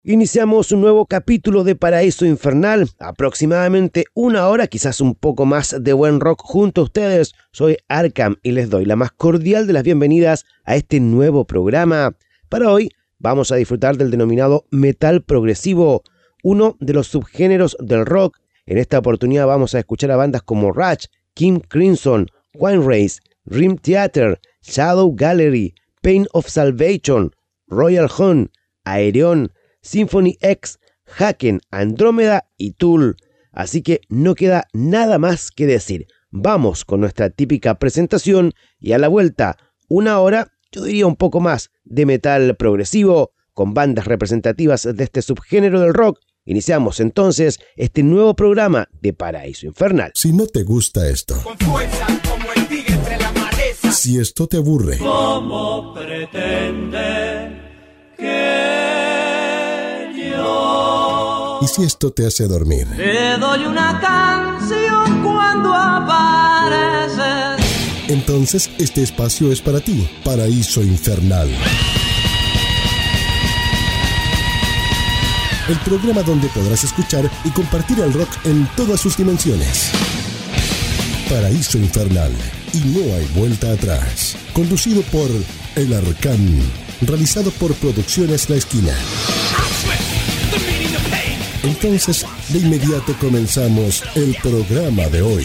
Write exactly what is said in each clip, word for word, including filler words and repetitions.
Iniciamos un nuevo capítulo de Paraíso Infernal, aproximadamente una hora, quizás un poco más de buen rock junto a ustedes. Soy Arkham y les doy la más cordial de las bienvenidas a este nuevo programa. Para hoy vamos a disfrutar del denominado metal progresivo, uno de los subgéneros del rock. En esta oportunidad vamos a escuchar a bandas como Rush, King Crimson, Winerace, Dream Theater, Shadow Gallery, Pain of Salvation, Royal Hunt, Aereon, Symphony X, Haken, Andrómeda y Tool. Así que no queda nada más que decir. Vamos con nuestra típica presentación y a la vuelta, una hora, yo diría un poco más, de metal progresivo, con bandas representativas de este subgénero del rock. Iniciamos entonces este nuevo programa de Paraíso Infernal. Si no te gusta esto, con fuerza como el tigre entre la maleza, si esto te aburre, ¿cómo pretende que yo? ¿Y si esto te hace dormir? Te doy una canción cuando apareces. Entonces este espacio es para ti, Paraíso Infernal. El programa donde podrás escuchar y compartir el rock en todas sus dimensiones. Paraíso Infernal, y no hay vuelta atrás. Conducido por El Arcán, realizado por Producciones La Esquina. Entonces, de inmediato comenzamos el programa de hoy.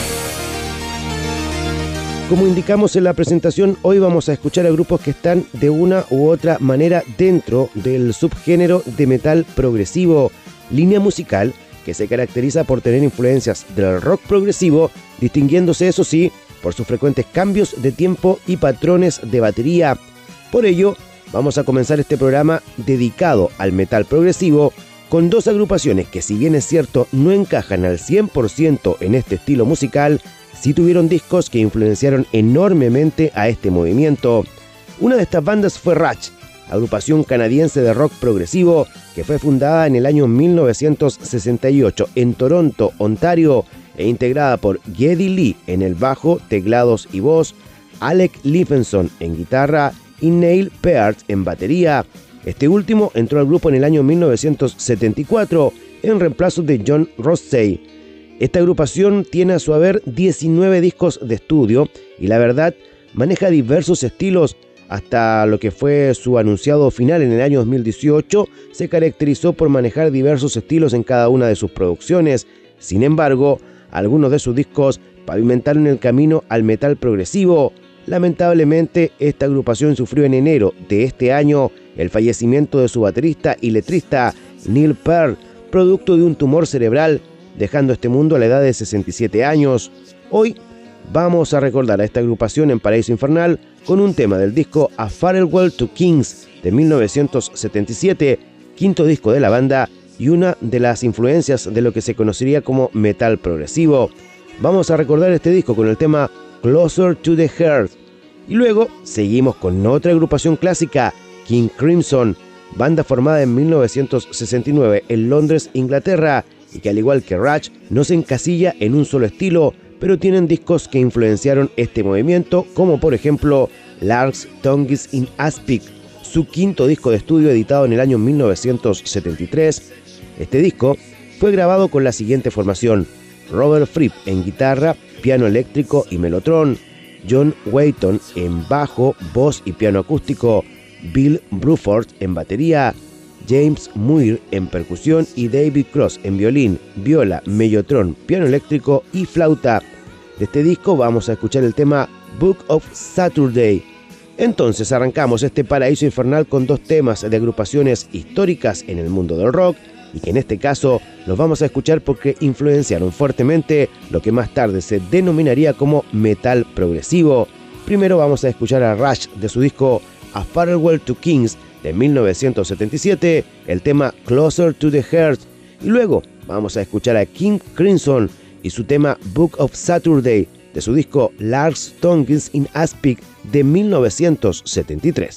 Como indicamos en la presentación, hoy vamos a escuchar a grupos que están de una u otra manera dentro del subgénero de metal progresivo, línea musical que se caracteriza por tener influencias del rock progresivo, distinguiéndose, eso sí, por sus frecuentes cambios de tiempo y patrones de batería. Por ello, vamos a comenzar este programa dedicado al metal progresivo con dos agrupaciones que, si bien es cierto, no encajan al cien por ciento en este estilo musical, sí tuvieron discos que influenciaron enormemente a este movimiento. Una de estas bandas fue Rush, agrupación canadiense de rock progresivo que fue fundada en el año mil novecientos sesenta y ocho en Toronto, Ontario, e integrada por Geddy Lee en el bajo, teclados y voz, Alec Livingston en guitarra y Neil Peart en batería. Este último entró al grupo en el año mil novecientos setenta y cuatro en reemplazo de John Rossey. Esta agrupación tiene a su haber diecinueve discos de estudio y la verdad maneja diversos estilos. Hasta lo que fue su anunciado final en el año dos mil dieciocho se caracterizó por manejar diversos estilos en cada una de sus producciones. Sin embargo, algunos de sus discos pavimentaron el camino al metal progresivo. Lamentablemente, esta agrupación sufrió en enero de este año el fallecimiento de su baterista y letrista Neil Peart, producto de un tumor cerebral, dejando este mundo a la edad de sesenta y siete años. Hoy vamos a recordar a esta agrupación en Paraíso Infernal con un tema del disco A Farewell to Kings de mil novecientos setenta y siete, quinto disco de la banda y una de las influencias de lo que se conocería como metal progresivo. Vamos a recordar este disco con el tema Closer to the Heart y luego seguimos con otra agrupación clásica, King Crimson, banda formada en mil novecientos sesenta y nueve en Londres, Inglaterra, y que al igual que Rush no se encasilla en un solo estilo, pero tienen discos que influenciaron este movimiento, como por ejemplo Lars Tongues in Aspic, su quinto disco de estudio editado en el año mil novecientos setenta y tres. Este disco fue grabado con la siguiente formación: Robert Fripp en guitarra, piano eléctrico y melotron, John Wayton en bajo, voz y piano acústico, Bill Bruford en batería, James Muir en percusión y David Cross en violín, viola, mellotron, piano eléctrico y flauta. De este disco vamos a escuchar el tema Book of Saturday. Entonces arrancamos este Paraíso Infernal con dos temas de agrupaciones históricas en el mundo del rock y que en este caso los vamos a escuchar porque influenciaron fuertemente lo que más tarde se denominaría como metal progresivo. Primero vamos a escuchar a Rush de su disco A Farewell to Kings de mil novecientos setenta y siete, el tema Closer to the Heart, y luego vamos a escuchar a King Crimson y su tema Book of Saturday de su disco Lars Tongues in Aspic de mil novecientos setenta y tres.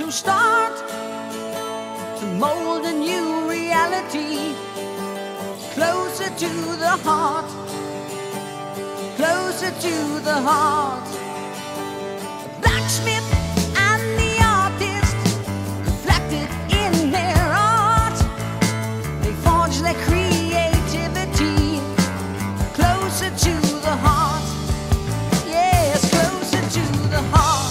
to start to mold a new reality, closer to the heart, closer to the heart. The blacksmith and the artist reflected in their art. They forged their creativity closer to the heart. Yes, closer to the heart.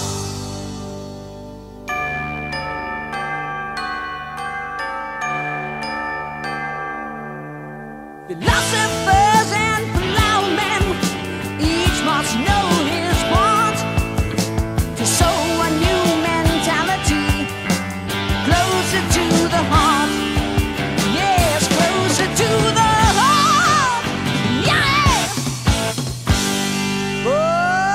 Philosophers and plowmen each must know his part to sow a new mentality closer to the heart. Yes, closer to the heart. Yeah. Oh.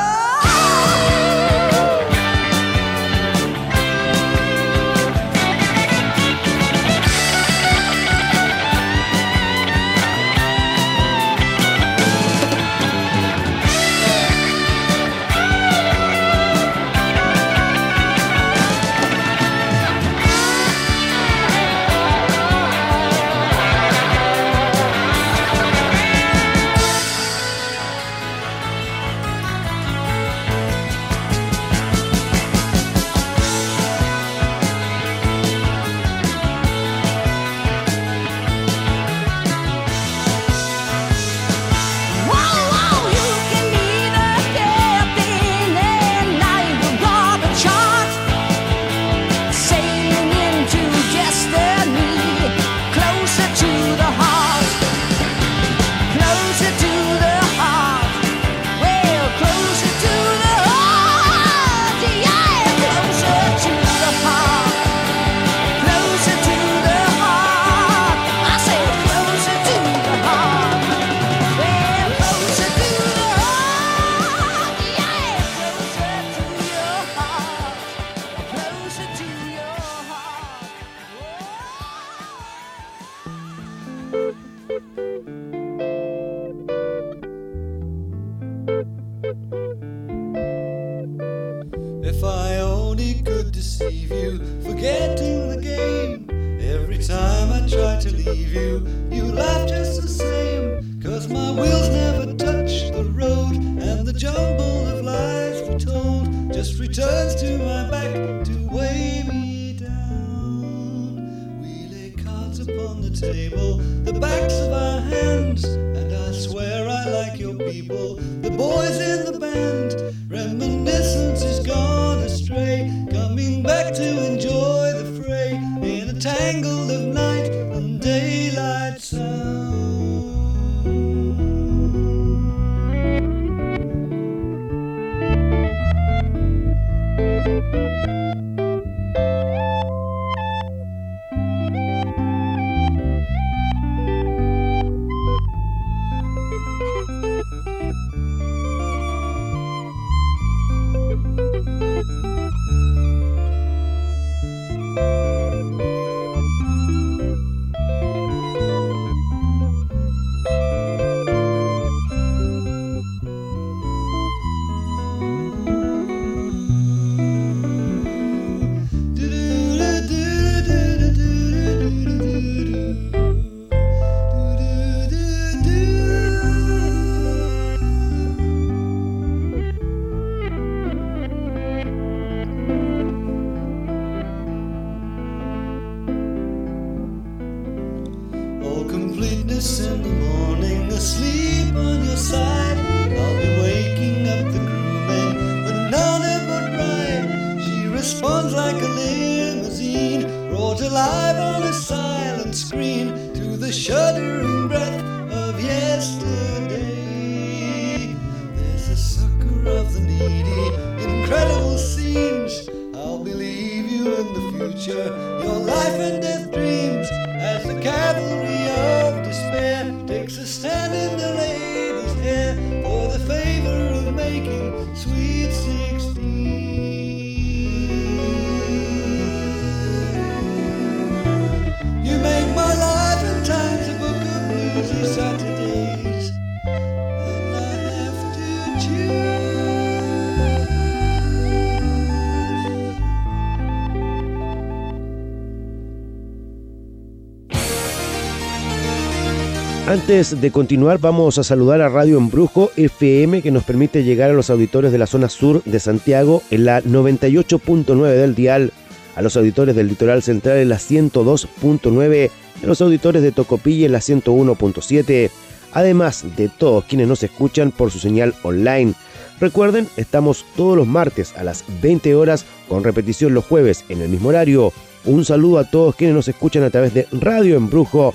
If I only could deceive you, forgetting the game. Every time I try to leave you, you laugh just the same. Cause my wheels never touch the road, and the jumble of lies we told just returns to my back to weigh me down. We lay cards upon the table, the backs of our hands, and I swear I like your people, the boys in the band. Reminiscence is gone astray, coming back to enjoy the fray in a tangle of night and daylight sound. Completeness in the morning, asleep on your side. I'll be waking up the crewmen, but none of but right. She responds like a limousine, brought alive on a silent screen to the shuddering breath of yesterday. There's a sucker of the needy, incredible scenes. I'll believe you in the future, your life and death dreams, as the cavalry of despair takes a stand in the lady's hair for the favor of making sweet sixteen. You make my life and times a book of bluesy Saturdays, and I have to choose. Antes de continuar, vamos a saludar a Radio Embrujo F M, que nos permite llegar a los auditores de la zona sur de Santiago en la noventa y ocho punto nueve del dial, a los auditores del litoral central en la ciento dos punto nueve, a los auditores de Tocopilla en la ciento uno punto siete, además de todos quienes nos escuchan por su señal online. Recuerden, estamos todos los martes a las veinte horas, con repetición los jueves en el mismo horario. Un saludo a todos quienes nos escuchan a través de Radio Embrujo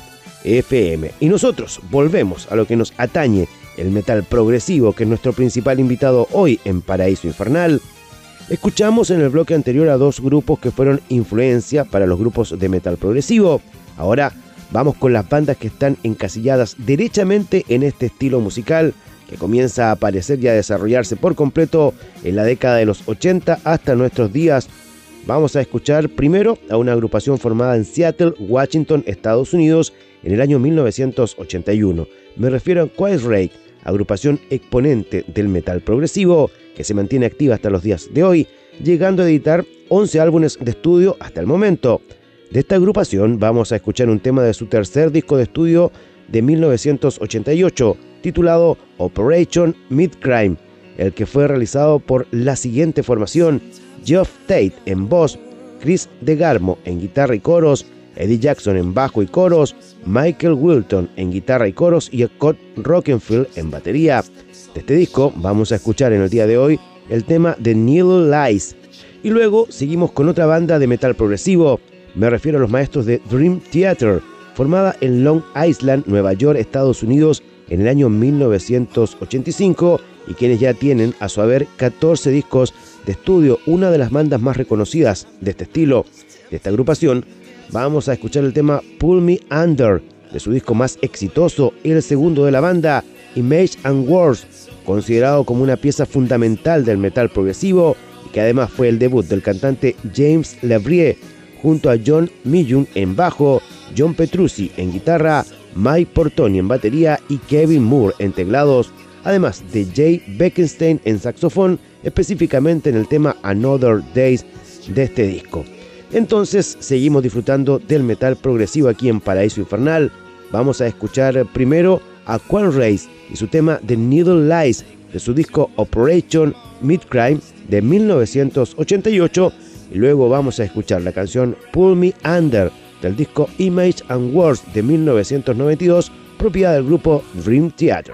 F M. Y nosotros volvemos a lo que nos atañe, el metal progresivo, que es nuestro principal invitado hoy en Paraíso Infernal. Escuchamos en el bloque anterior a dos grupos que fueron influencia para los grupos de metal progresivo. Ahora vamos con las bandas que están encasilladas derechamente en este estilo musical, que comienza a aparecer y a desarrollarse por completo en la década de los ochenta hasta nuestros días. Vamos a escuchar primero a una agrupación formada en Seattle, Washington, Estados Unidos, en el año mil novecientos ochenta y uno. Me refiero a Queensrÿche, agrupación exponente del metal progresivo que se mantiene activa hasta los días de hoy, llegando a editar once álbumes de estudio hasta el momento. De esta agrupación vamos a escuchar un tema de su tercer disco de estudio de mil novecientos ochenta y ocho, titulado Operation Midcrime, el que fue realizado por la siguiente formación: Geoff Tate en voz, Chris DeGarmo en guitarra y coros, Eddie Jackson en bajo y coros, Michael Wilton en guitarra y coros y Scott Rockenfield en batería. De este disco vamos a escuchar en el día de hoy el tema The Needle Lies. Y luego seguimos con otra banda de metal progresivo. Me refiero a los maestros de Dream Theater, formada en Long Island, Nueva York, Estados Unidos, en el año mil novecientos ochenta y cinco, y quienes ya tienen a su haber catorce discos de estudio, una de las bandas más reconocidas de este estilo. De esta agrupación vamos a escuchar el tema Pull Me Under, de su disco más exitoso, el segundo de la banda, Image and Words, considerado como una pieza fundamental del metal progresivo y que además fue el debut del cantante James LaBrie, junto a John Millum en bajo, John Petrucci en guitarra, Mike Portoni en batería y Kevin Moore en teclados, además de Jay Beckenstein en saxofón, específicamente en el tema Another Days de este disco. Entonces seguimos disfrutando del metal progresivo aquí en Paraíso Infernal. Vamos a escuchar primero a Queensrÿche y su tema The Needle Lies de su disco Operation Midcrime de mil novecientos ochenta y ocho, y luego vamos a escuchar la canción Pull Me Under del disco Image and Words de mil novecientos noventa y dos, propiedad del grupo Dream Theater.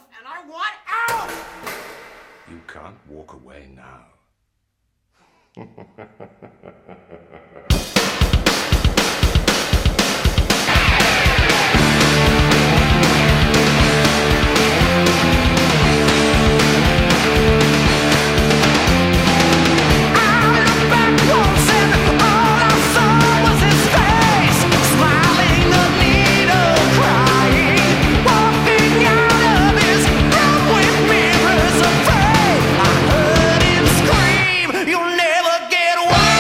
You can't walk away now. You'll never get away.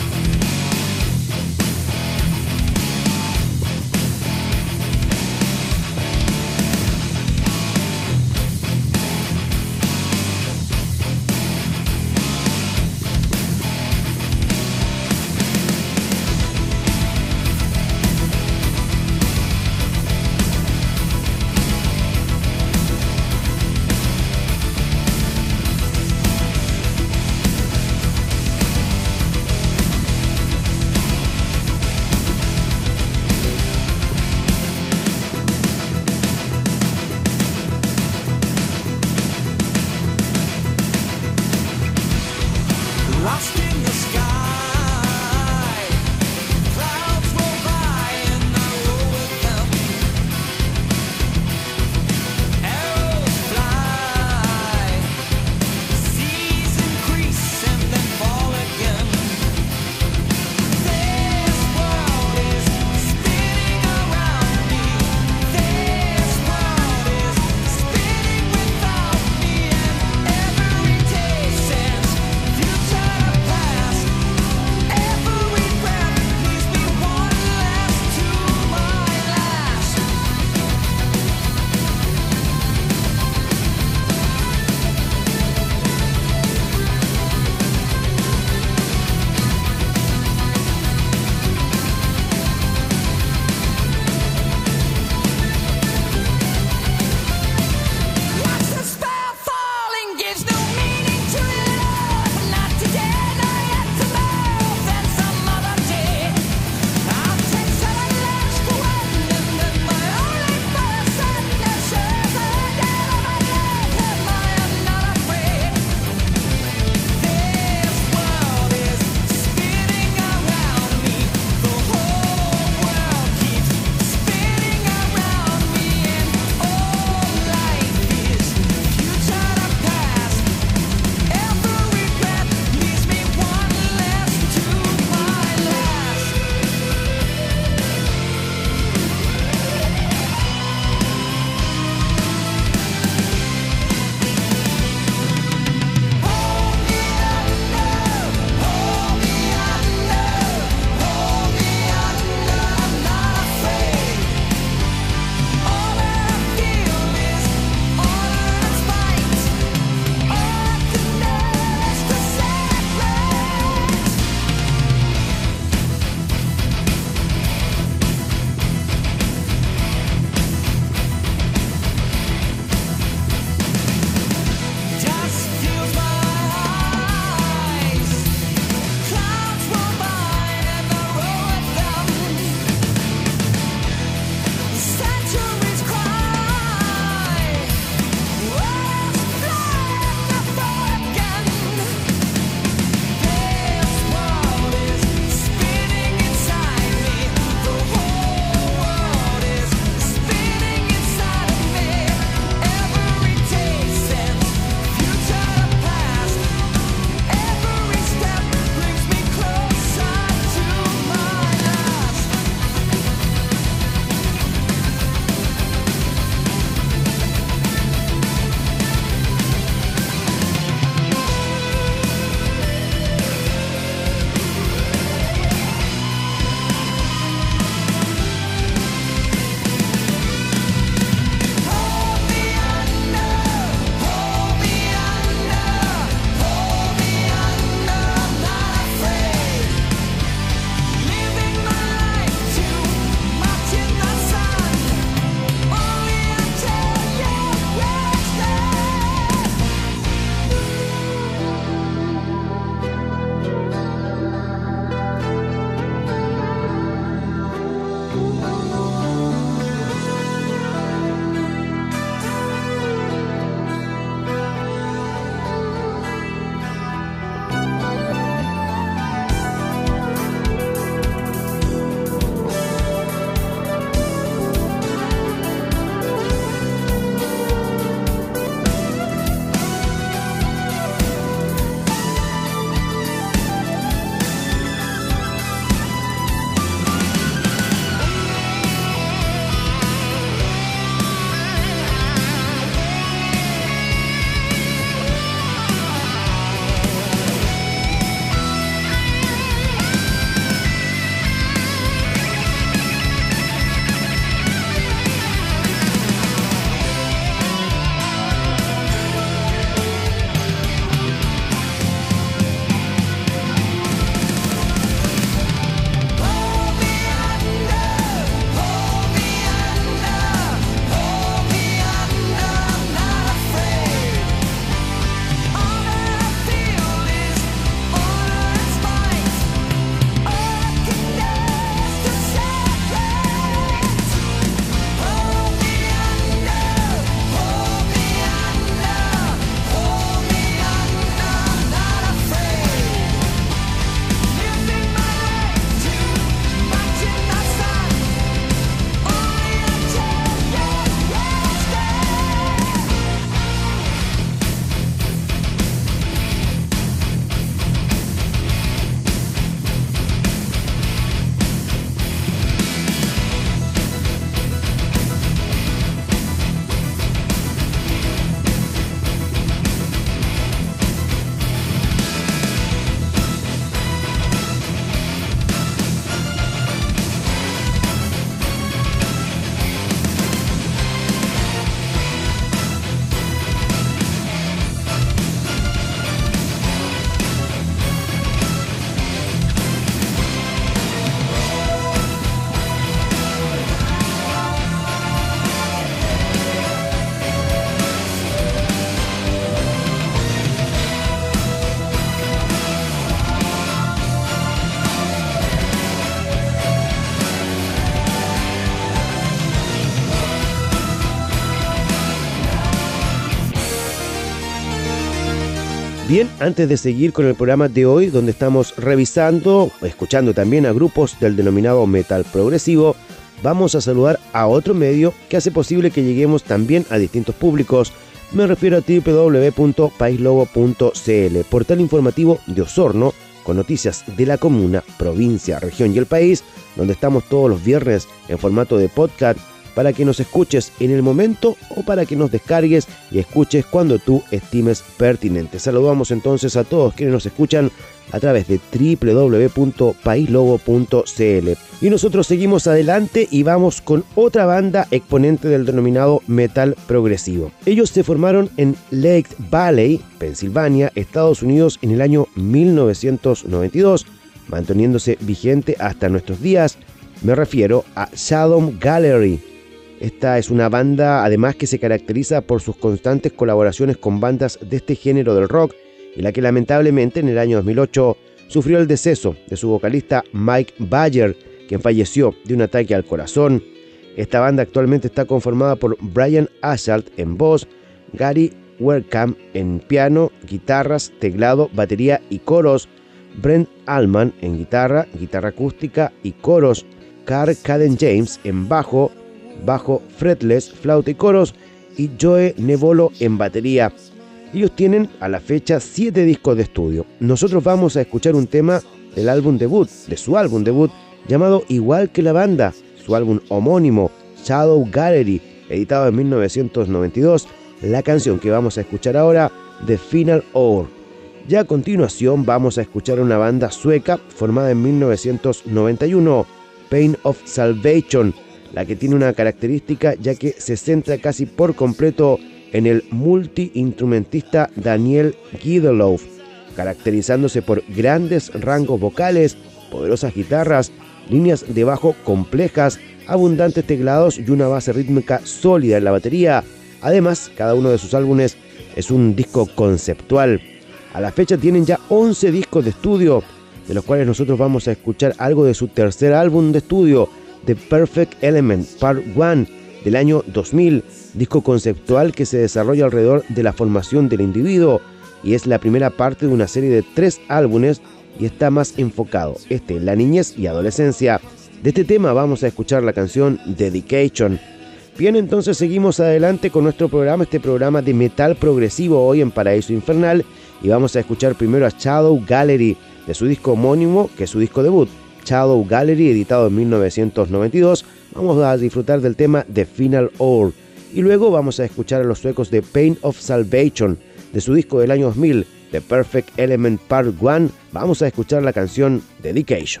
Bien, antes de seguir con el programa de hoy, donde estamos revisando, escuchando también a grupos del denominado metal progresivo, vamos a saludar a otro medio que hace posible que lleguemos también a distintos públicos. Me refiero a doble u doble u doble u punto país lobo punto c l, portal informativo de Osorno, con noticias de la comuna, provincia, región y el país, donde estamos todos los viernes en formato de podcast para que nos escuches en el momento o para que nos descargues y escuches cuando tú estimes pertinente. Saludamos entonces a todos quienes nos escuchan a través de doble u doble u doble u punto país lobo punto c l. Y nosotros seguimos adelante y vamos con otra banda exponente del denominado metal progresivo. Ellos se formaron en Lake Valley, Pensilvania, Estados Unidos en el año mil novecientos noventa y dos, manteniéndose vigente hasta nuestros días. Me refiero a Shadow Gallery. Esta es una banda además que se caracteriza por sus constantes colaboraciones con bandas de este género del rock, y la que lamentablemente en el año dos mil ocho sufrió el deceso de su vocalista Mike Bayer, quien falleció de un ataque al corazón. Esta banda actualmente está conformada por Brian Ashalt en voz, Gary Werkamp en piano, guitarras, teclado, batería y coros, Brent Allman en guitarra, guitarra acústica y coros, Carl Caden James en bajo, bajo fretless, flauta y coros, y Joe Nevolo en batería. Ellos tienen a la fecha siete discos de estudio. Nosotros vamos a escuchar un tema del álbum debut, de su álbum debut, llamado igual que la banda, su álbum homónimo, Shadow Gallery, editado en mil novecientos noventa y dos. La canción que vamos a escuchar ahora, The Final Hour. Ya a continuación vamos a escuchar una banda sueca formada en mil novecientos noventa y uno, Pain of Salvation, la que tiene una característica ya que se centra casi por completo en el multiinstrumentista Daniel Gidelow, caracterizándose por grandes rangos vocales, poderosas guitarras, líneas de bajo complejas, abundantes teclados y una base rítmica sólida en la batería. Además, cada uno de sus álbumes es un disco conceptual. A la fecha tienen ya once discos de estudio, de los cuales nosotros vamos a escuchar algo de su tercer álbum de estudio, The Perfect Element Part uno, del año dos mil, disco conceptual que se desarrolla alrededor de la formación del individuo y es la primera parte de una serie de tres álbumes y está más enfocado este en la niñez y adolescencia. De este tema vamos a escuchar la canción Dedication. Bien, entonces seguimos adelante con nuestro programa, este programa de metal progresivo hoy en Paraíso Infernal, y vamos a escuchar primero a Shadow Gallery de su disco homónimo, que es su disco debut, Shadow Gallery, editado en mil novecientos noventa y dos. Vamos a disfrutar del tema The Final Hour y luego vamos a escuchar a los suecos de Pain of Salvation de su disco del año dos mil, The Perfect Element Part uno. Vamos a escuchar la canción Dedication.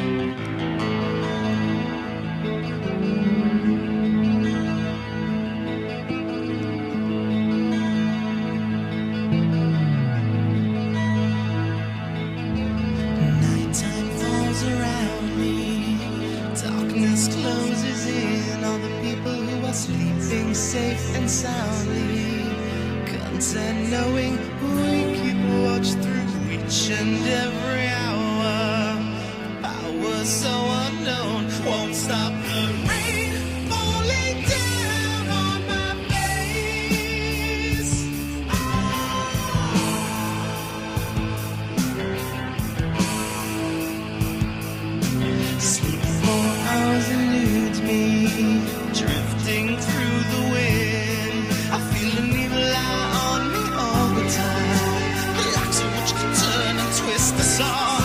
Safe and soundly, content knowing we keep watch through each and every hour. Power so unknown won't stop the rain falling down on my face. Sleep for hours eludes me, drifting through the wind. I feel an evil eye on me all the time, like so much can turn and twist the song.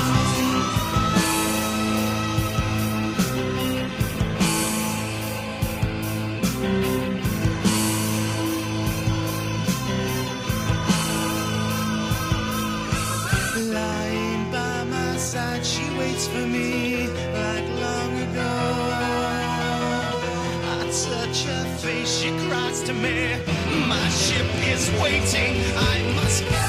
Lying by my side, she waits for me like long ago. Touch her face, she cries to me, my ship is waiting, I must go.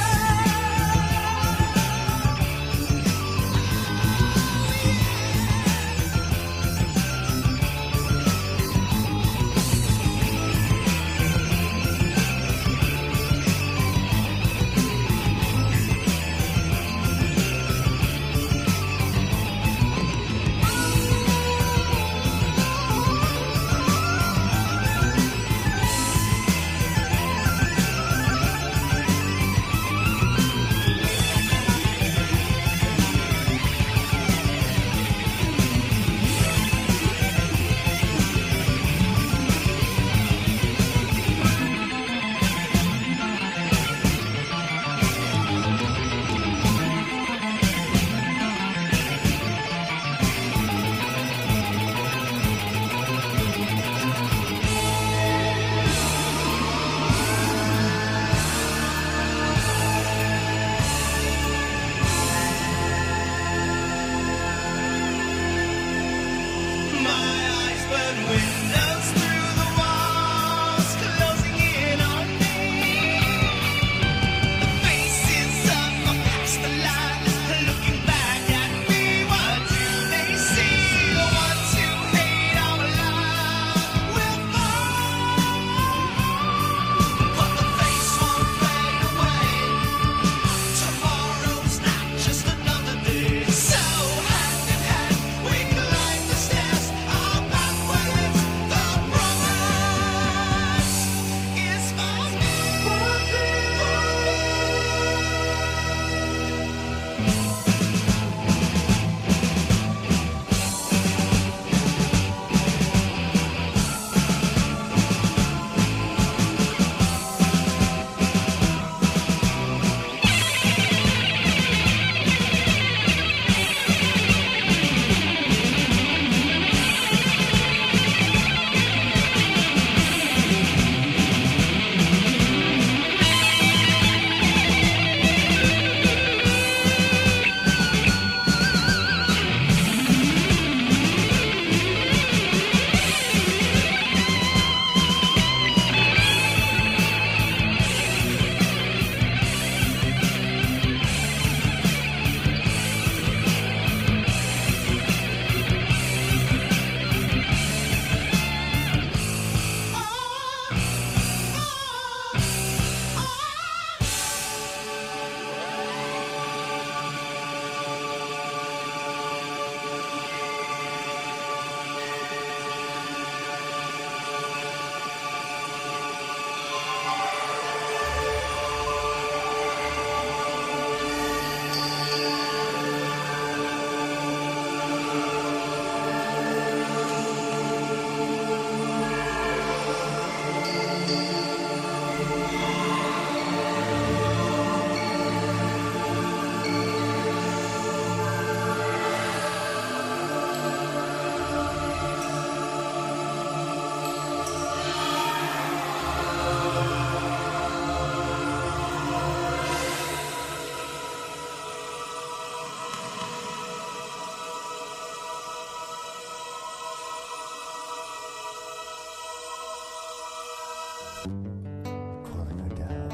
calling her down.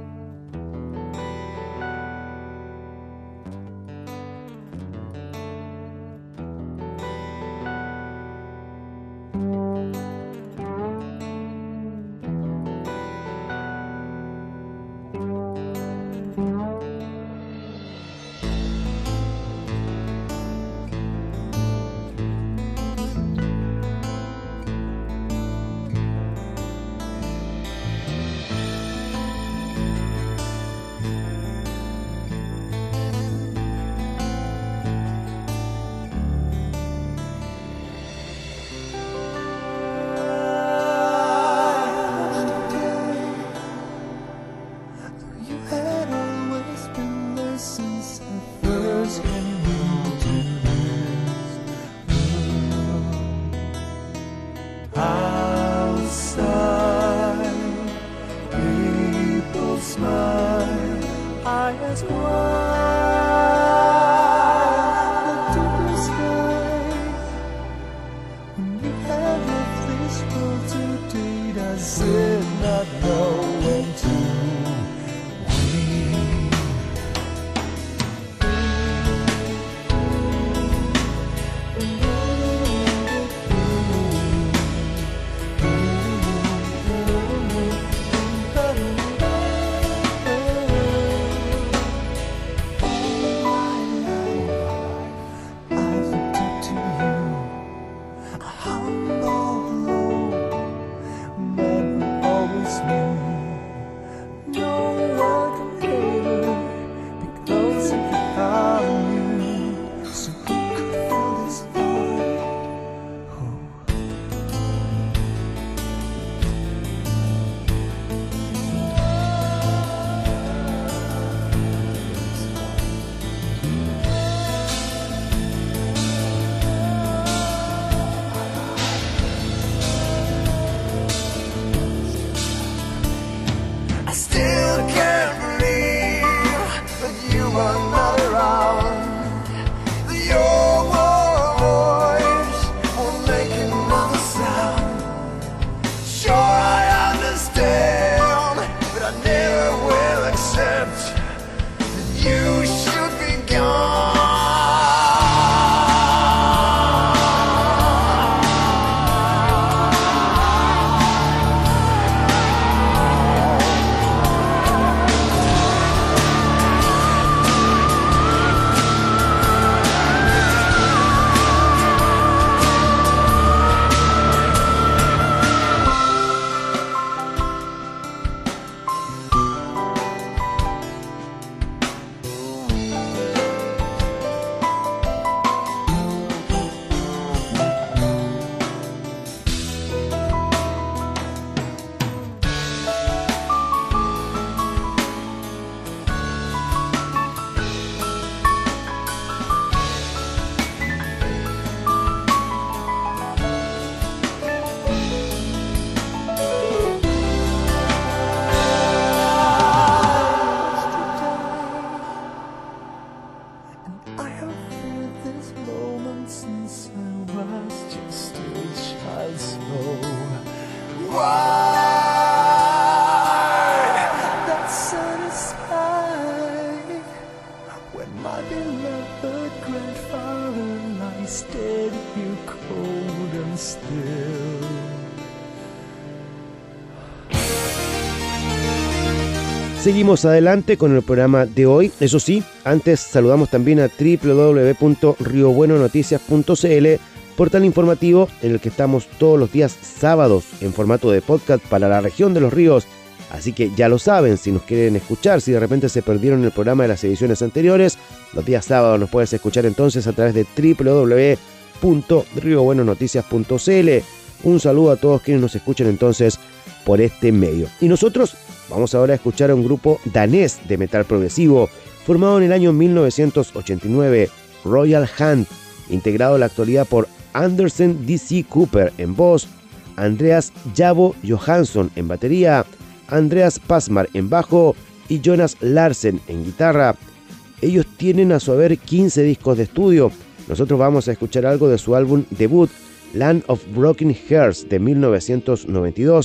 Seguimos adelante con el programa de hoy. Eso sí, antes saludamos también a doble u doble u doble u punto rio bueno noticias punto c l, portal informativo en el que estamos todos los días sábados en formato de podcast para la región de los ríos. Así que ya lo saben, si nos quieren escuchar, si de repente se perdieron el programa de las ediciones anteriores, los días sábados nos puedes escuchar entonces a través de doble u doble u doble u punto rio bueno noticias punto c l. Un saludo a todos quienes nos escuchan entonces por este medio. Y nosotros vamos ahora a escuchar a un grupo danés de metal progresivo formado en el año mil novecientos ochenta y nueve, Royal Hunt, integrado en la actualidad por Andersen D C Cooper en voz, Andreas Jabo Johansson en batería, Andreas Pasmar en bajo y Jonas Larsen en guitarra. Ellos tienen a su haber quince discos de estudio. Nosotros vamos a escuchar algo de su álbum debut, Land of Broken Hearts, de mil novecientos noventa y dos,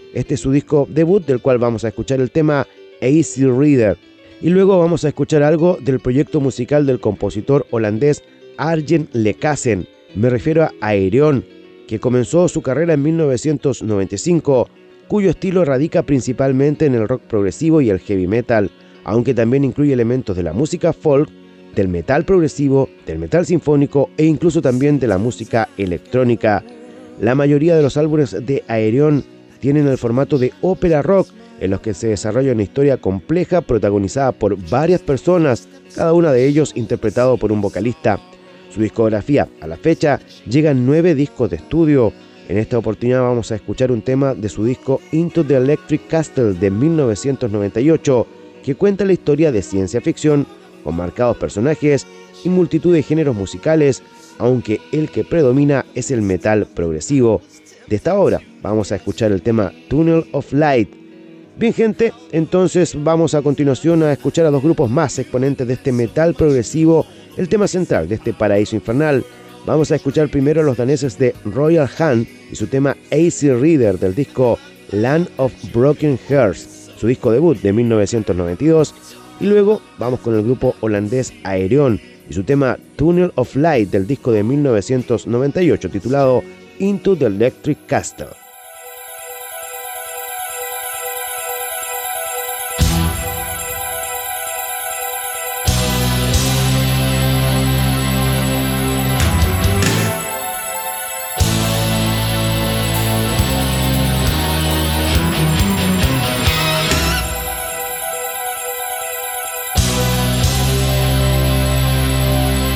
Este es su disco debut, del cual vamos a escuchar el tema Easy Reader. Y luego vamos a escuchar algo del proyecto musical del compositor holandés Arjen Lekassen. Me refiero a Aerion, que comenzó su carrera en mil novecientos noventa y cinco, cuyo estilo radica principalmente en el rock progresivo y el heavy metal, aunque también incluye elementos de la música folk, del metal progresivo, del metal sinfónico e incluso también de la música electrónica. La mayoría de los álbumes de Aerion tienen el formato de ópera rock, en los que se desarrolla una historia compleja protagonizada por varias personas, cada una de ellos interpretado por un vocalista. Su discografía, a la fecha, llega a nueve discos de estudio. En esta oportunidad vamos a escuchar un tema de su disco Into the Electric Castle de mil novecientos noventa y ocho, que cuenta la historia de ciencia ficción, con marcados personajes y multitud de géneros musicales, aunque el que predomina es el metal progresivo. De esta obra vamos a escuchar el tema Tunnel of Light. Bien, gente, entonces vamos a continuación a escuchar a dos grupos más exponentes de este metal progresivo, el tema central de este Paraíso Infernal. Vamos a escuchar primero a los daneses de Royal Hunt y su tema Easy Reader del disco Land of Broken Hearts, su disco debut de mil novecientos noventa y dos, y luego vamos con el grupo holandés Aerion y su tema Tunnel of Light del disco de mil novecientos noventa y ocho titulado Into the Electric Castle.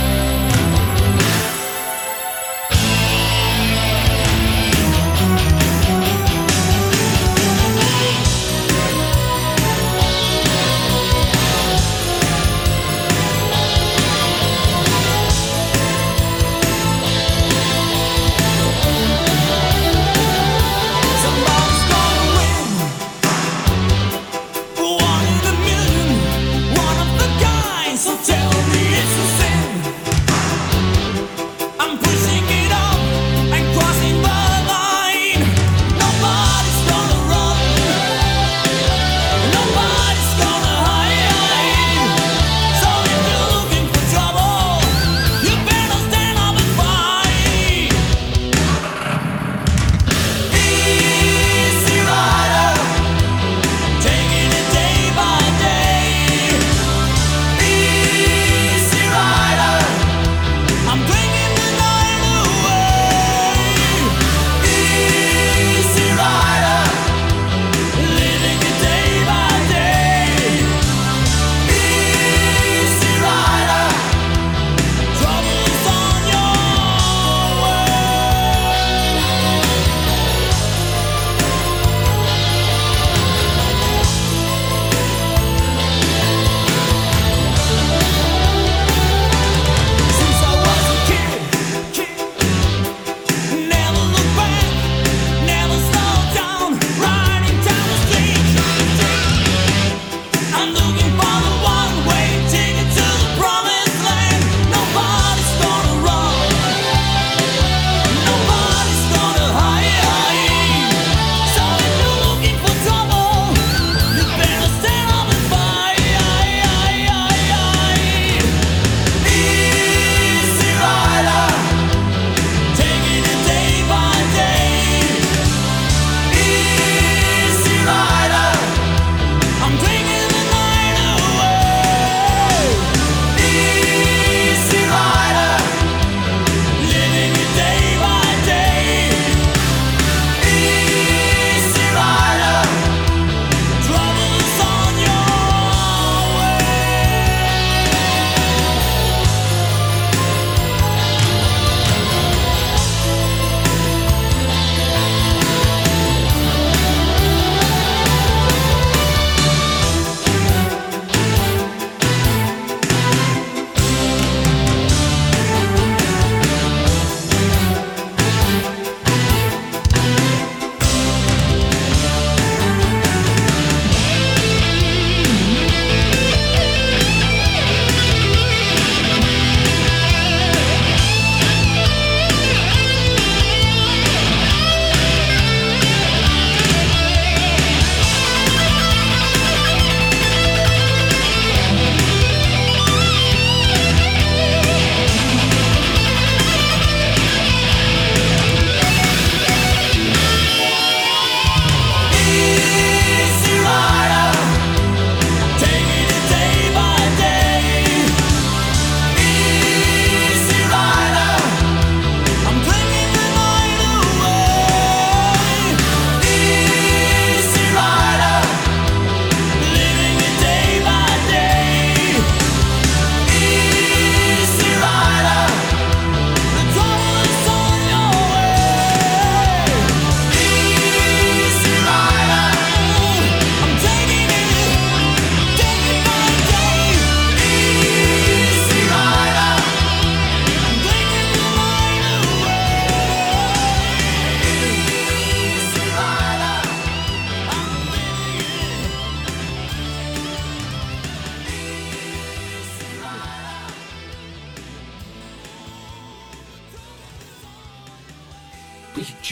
Thank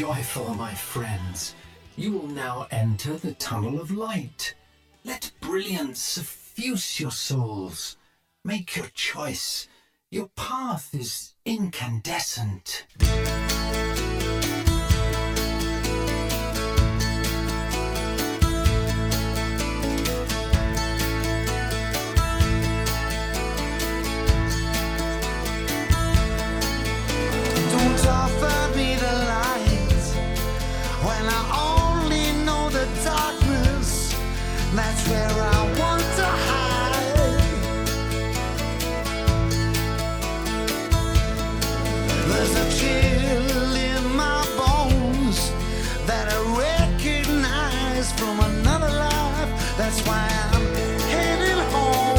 joyful, my friends. You will now enter the tunnel of light. Let brilliance suffuse your souls. Make your choice. Your path is incandescent. Don't offer me the light when I only know the darkness. That's where I want to hide. There's a chill in my bones that I recognize from another life. That's why I'm heading home.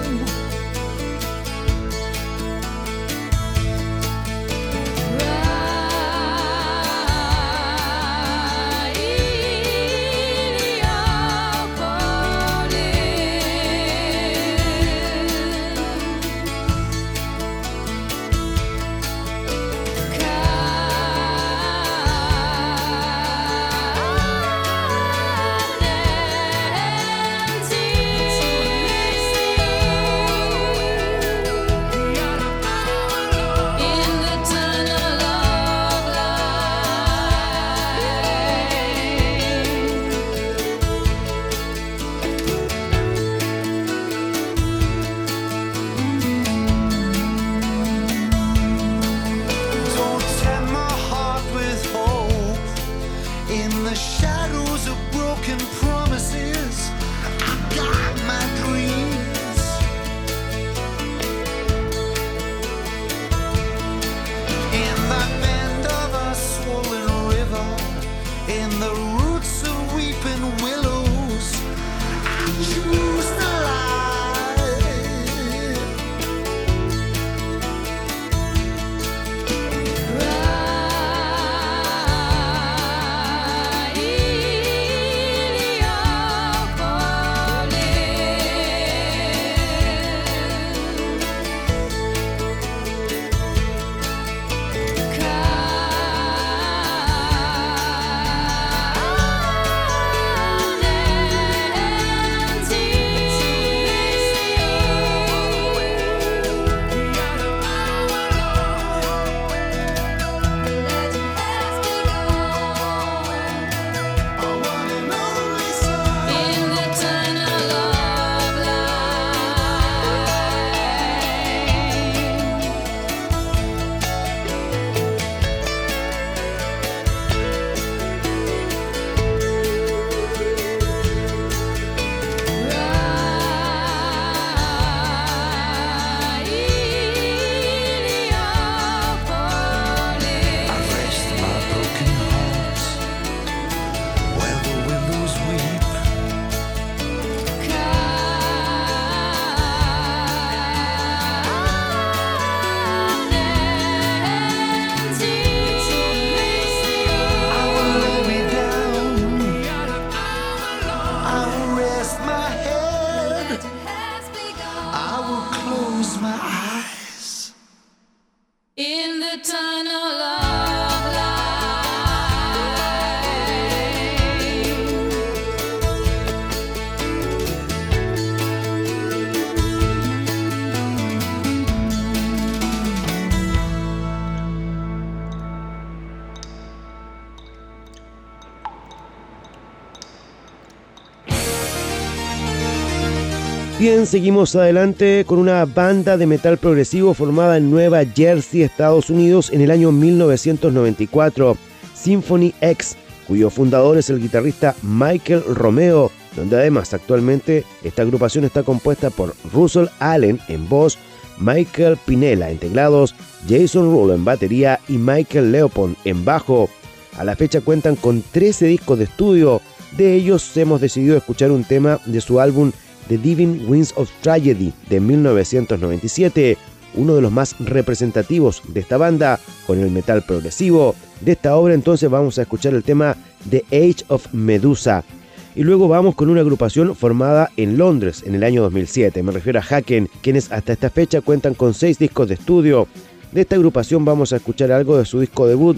Bien, seguimos adelante con una banda de metal progresivo formada en Nueva Jersey, Estados Unidos, en el año mil novecientos noventa y cuatro, Symphony X, cuyo fundador es el guitarrista Michael Romeo, donde además actualmente esta agrupación está compuesta por Russell Allen en voz, Michael Pinella en teclados, Jason Rulo en batería y Michael Leopold en bajo. A la fecha cuentan con trece discos de estudio, de ellos hemos decidido escuchar un tema de su álbum The Divine Winds of Tragedy de mil novecientos noventa y siete, uno de los más representativos de esta banda con el metal progresivo. De esta obra entonces vamos a escuchar el tema The Age of Medusa. Y luego vamos con una agrupación formada en Londres en el año dos mil siete, me refiero a Haken, quienes hasta esta fecha cuentan con seis discos de estudio. De esta agrupación vamos a escuchar algo de su disco debut,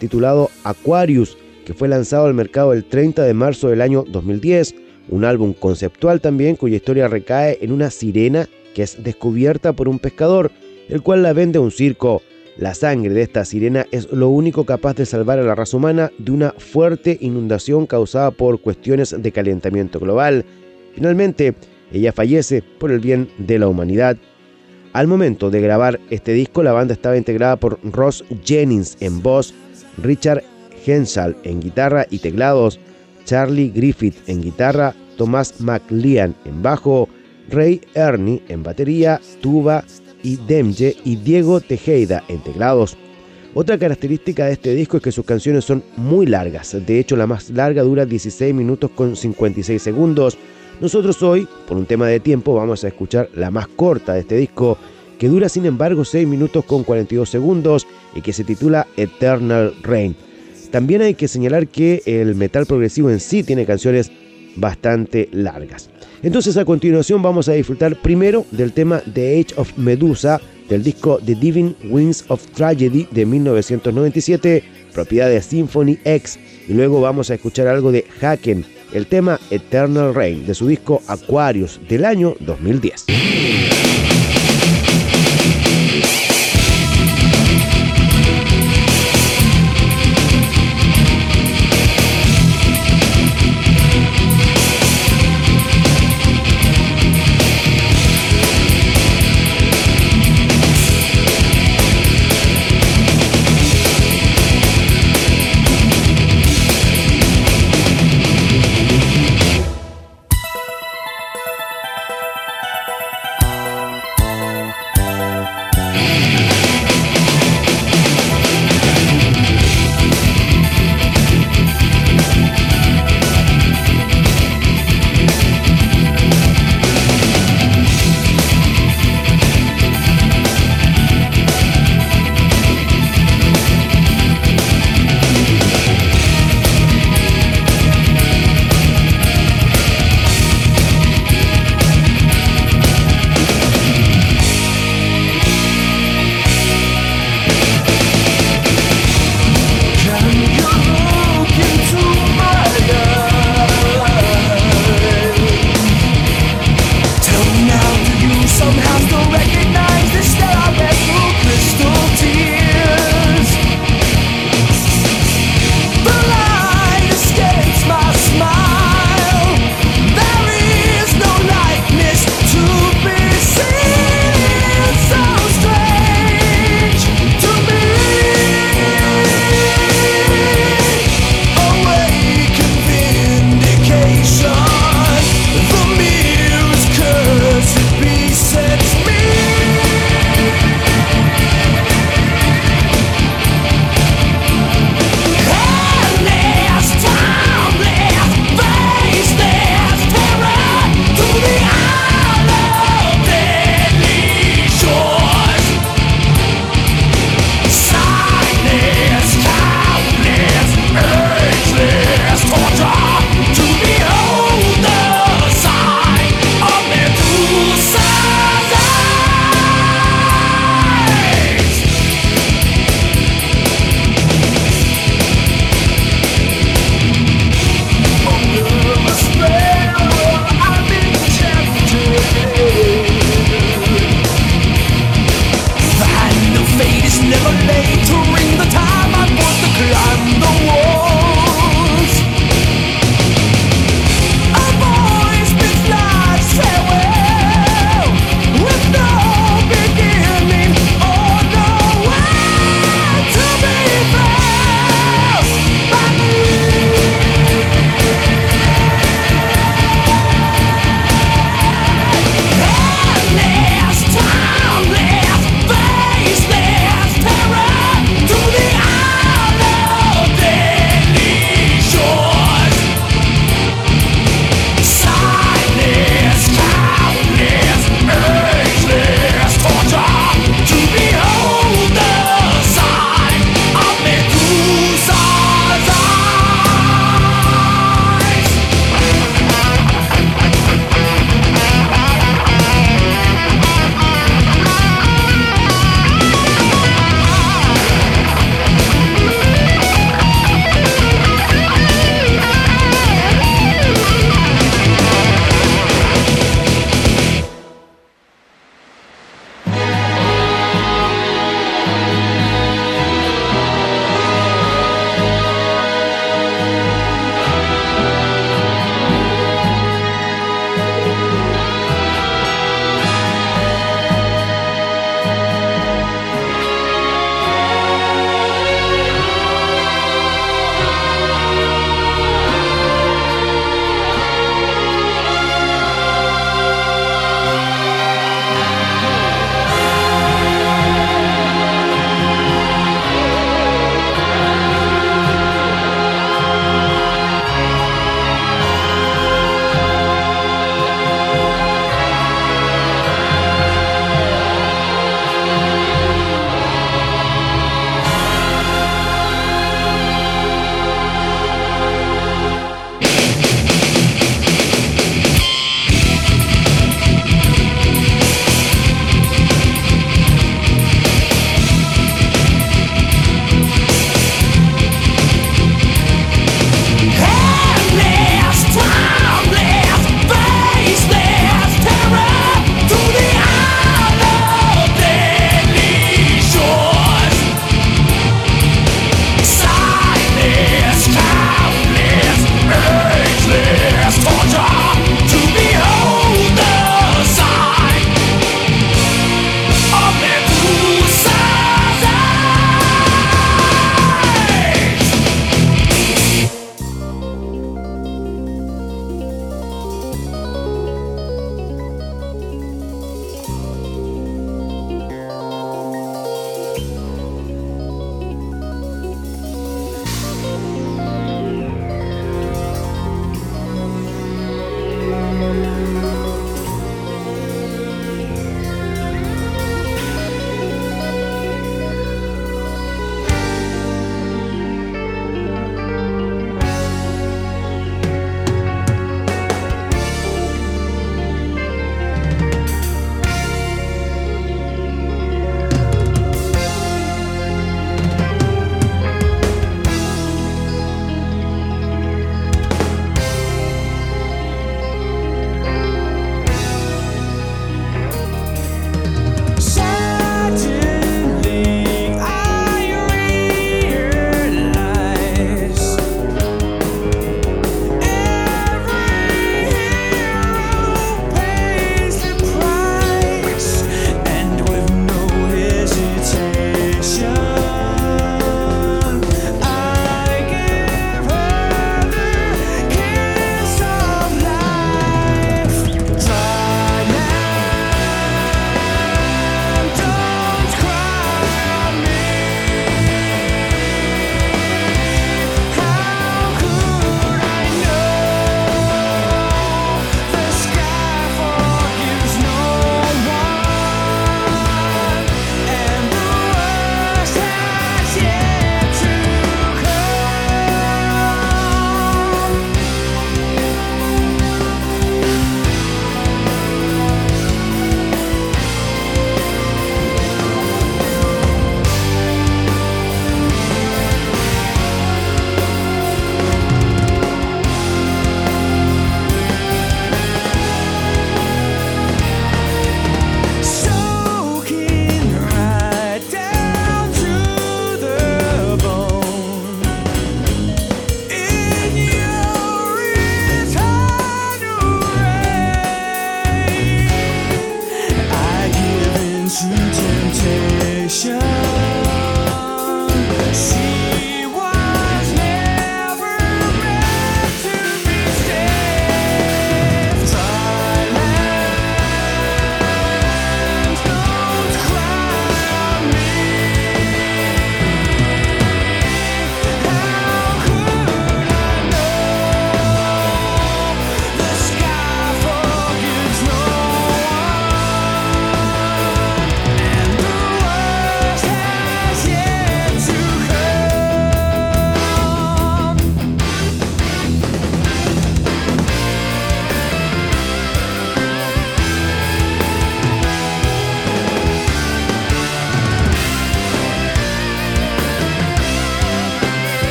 titulado Aquarius, que fue lanzado al mercado el treinta de marzo del año dos mil diez, un álbum conceptual también cuya historia recae en una sirena que es descubierta por un pescador, el cual la vende a un circo. La sangre de esta sirena es lo único capaz de salvar a la raza humana de una fuerte inundación causada por cuestiones de calentamiento global. Finalmente, ella fallece por el bien de la humanidad. Al momento de grabar este disco, la banda estaba integrada por Ross Jennings en voz, Richard Henshaw en guitarra y teclados, Charlie Griffith en guitarra, Thomas McLean en bajo, Ray Ernie en batería, tuba y Demje y Diego Tejeda en teclados. Otra característica de este disco es que sus canciones son muy largas. De hecho, la más larga dura dieciséis minutos con cincuenta y seis segundos. Nosotros hoy, por un tema de tiempo, vamos a escuchar la más corta de este disco, que dura sin embargo seis minutos con cuarenta y dos segundos y que se titula Eternal Rain. También hay que señalar que el metal progresivo en sí tiene canciones bastante largas. Entonces, a continuación vamos a disfrutar primero del tema The Age of Medusa del disco The Divine Winds of Tragedy de mil novecientos noventa y siete, propiedad de Symphony X, y luego vamos a escuchar algo de Haken, el tema Eternal Rain de su disco Aquarius del año dos mil diez.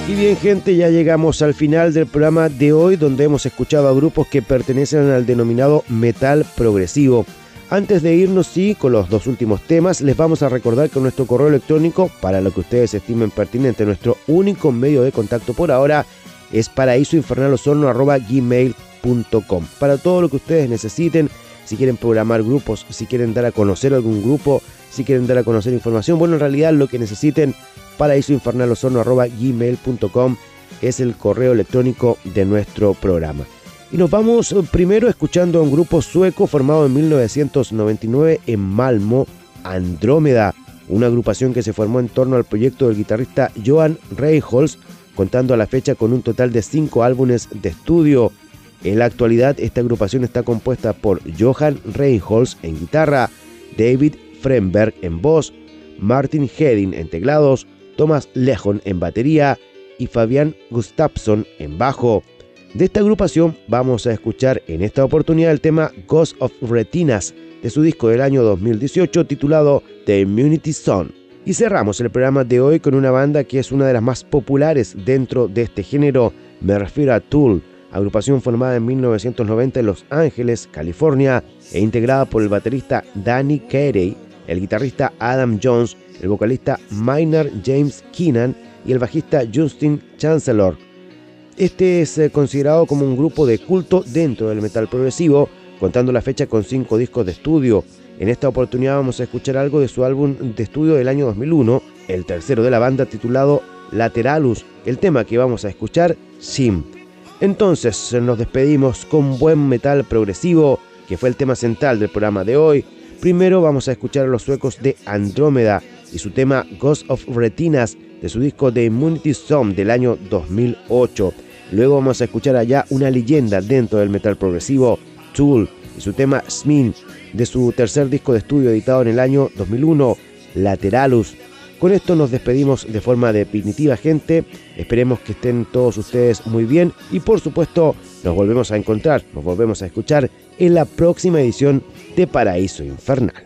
Y bien, gente, ya llegamos al final del programa de hoy, donde hemos escuchado a grupos que pertenecen al denominado metal progresivo. Antes de irnos, sí, con los dos últimos temas, les vamos a recordar que nuestro correo electrónico, para lo que ustedes estimen pertinente, nuestro único medio de contacto por ahora, es paraísoinfernalosorno arroba gmail punto com. Para todo lo que ustedes necesiten, si quieren programar grupos, si quieren dar a conocer algún grupo, si quieren dar a conocer información, bueno, en realidad lo que necesiten, paraísoinfernalosorno arroba gmail punto com es el correo electrónico de nuestro programa. Y nos vamos primero escuchando a un grupo sueco formado en mil novecientos noventa y nueve en Malmö, Andrómeda, una agrupación que se formó en torno al proyecto del guitarrista Johan Reinholds, contando a la fecha con un total de cinco álbumes de estudio. En la actualidad, esta agrupación está compuesta por Johan Reinholds en guitarra, David Fremberg en voz, Martin Hedin en teclados, Thomas Lejon en batería y Fabián Gustafsson en bajo. De esta agrupación vamos a escuchar en esta oportunidad el tema Ghost of Retinas de su disco del año dos mil dieciocho titulado The Immunity Zone. Y cerramos el programa de hoy con una banda que es una de las más populares dentro de este género, me refiero a Tool, agrupación formada en mil novecientos noventa en Los Ángeles, California, e integrada por el baterista Danny Carey, el guitarrista Adam Jones, el vocalista Maynard James Keenan y el bajista Justin Chancellor. Este es considerado como un grupo de culto dentro del metal progresivo, contando la fecha con cinco discos de estudio. En esta oportunidad vamos a escuchar algo de su álbum de estudio del año dos mil uno, el tercero de la banda titulado Lateralus, el tema que vamos a escuchar, Sim. Entonces nos despedimos con buen metal progresivo, que fue el tema central del programa de hoy. Primero vamos a escuchar a los suecos de Andrómeda y su tema Ghost of Retinas de su disco The Immunity Zone del año dos mil ocho. Luego vamos a escuchar allá una leyenda dentro del metal progresivo, Tool, y su tema Smin de su tercer disco de estudio editado en el año dos mil uno, Lateralus. Con esto nos despedimos de forma definitiva, gente. Esperemos que estén todos ustedes muy bien y por supuesto nos volvemos a encontrar, nos volvemos a escuchar en la próxima edición de Paraíso Infernal.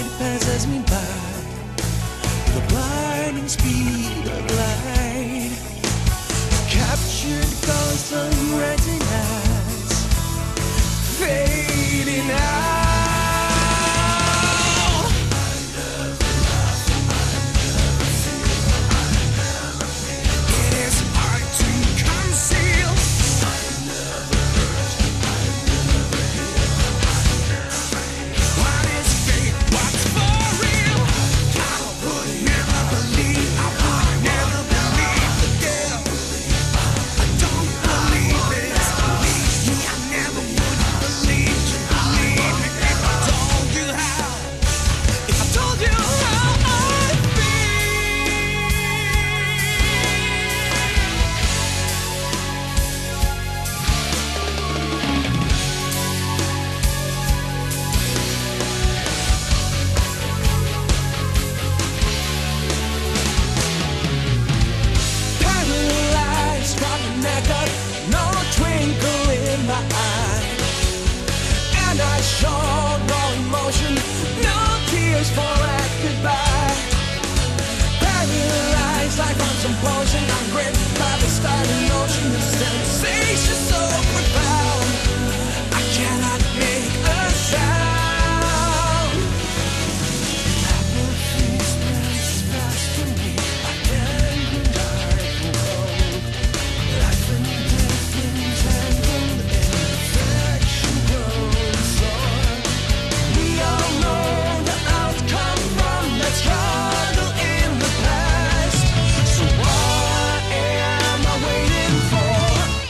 Passes me by with a blinding speed of light. some potion. I'm gripped by the starting notion. The sensation so profound, I cannot make a sound. Apathy spreads fast to me. I can't deny the cold. Life and death entangled, infection grows sore. We all know the outcome from that struggle in the past. So what am I waiting for?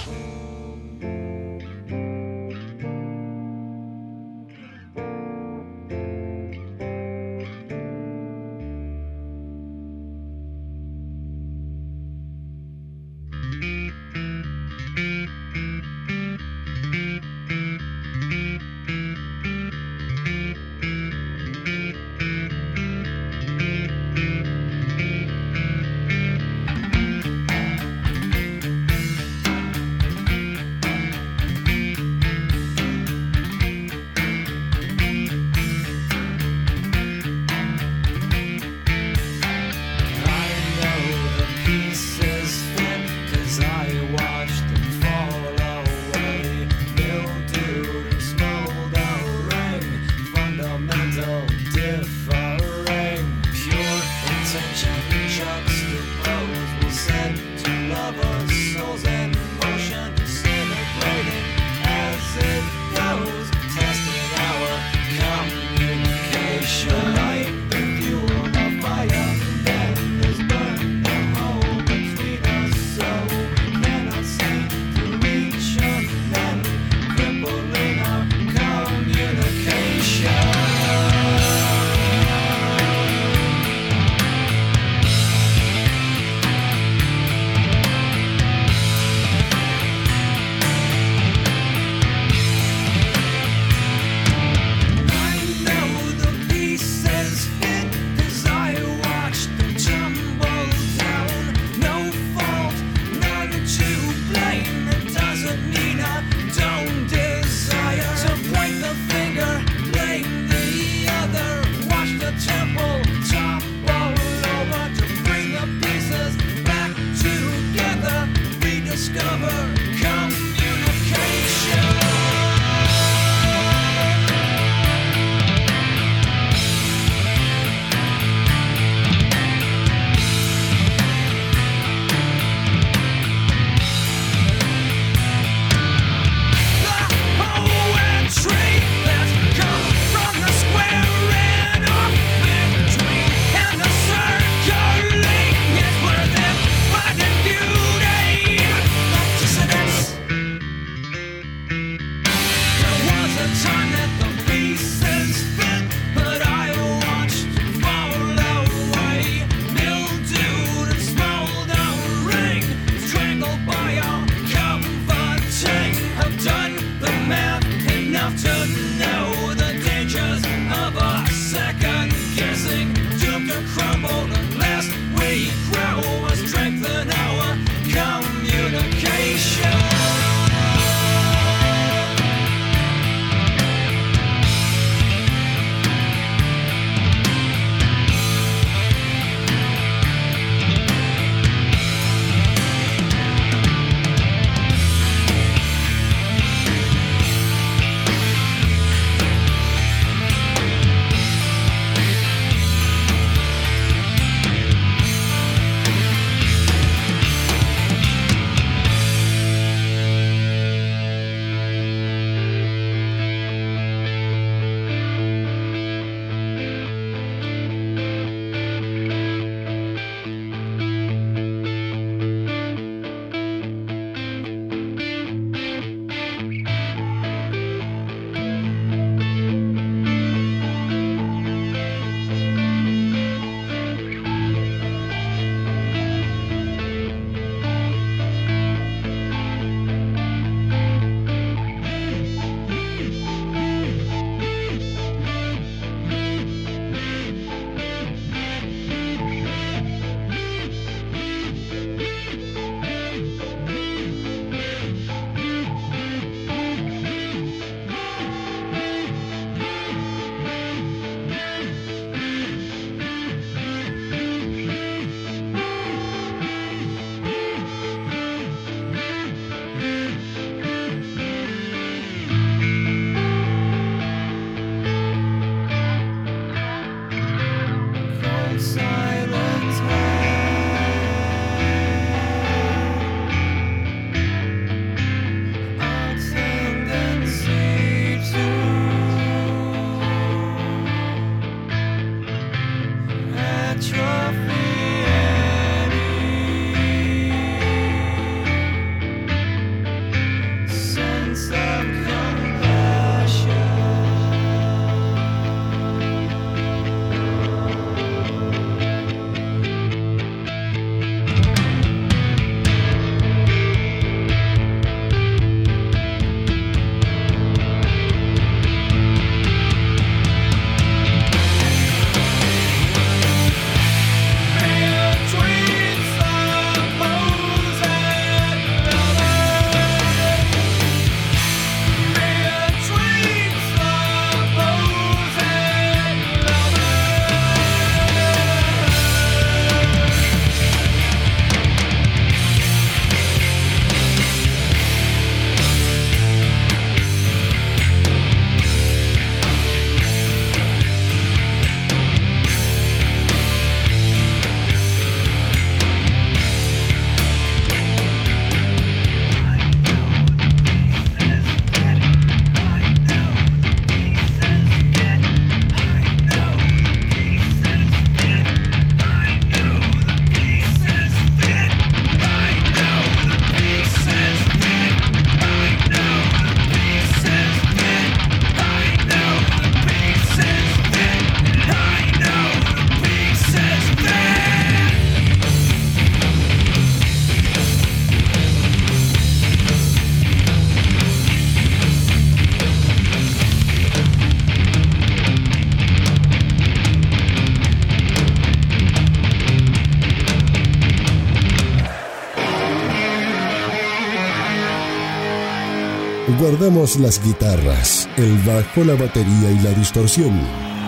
guardamos las guitarras, el bajo, la batería y la distorsión.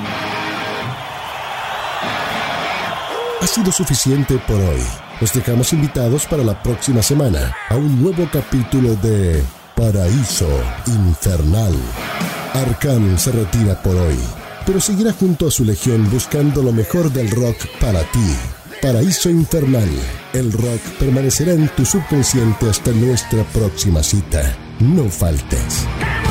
Ha sido suficiente por hoy. Los dejamos invitados para la próxima semana a un nuevo capítulo de Paraíso Infernal. Arkham se retira por hoy, pero seguirá junto a su legión buscando lo mejor del rock para ti. Paraíso Infernal. El rock permanecerá en tu subconsciente hasta nuestra próxima cita. No faltes.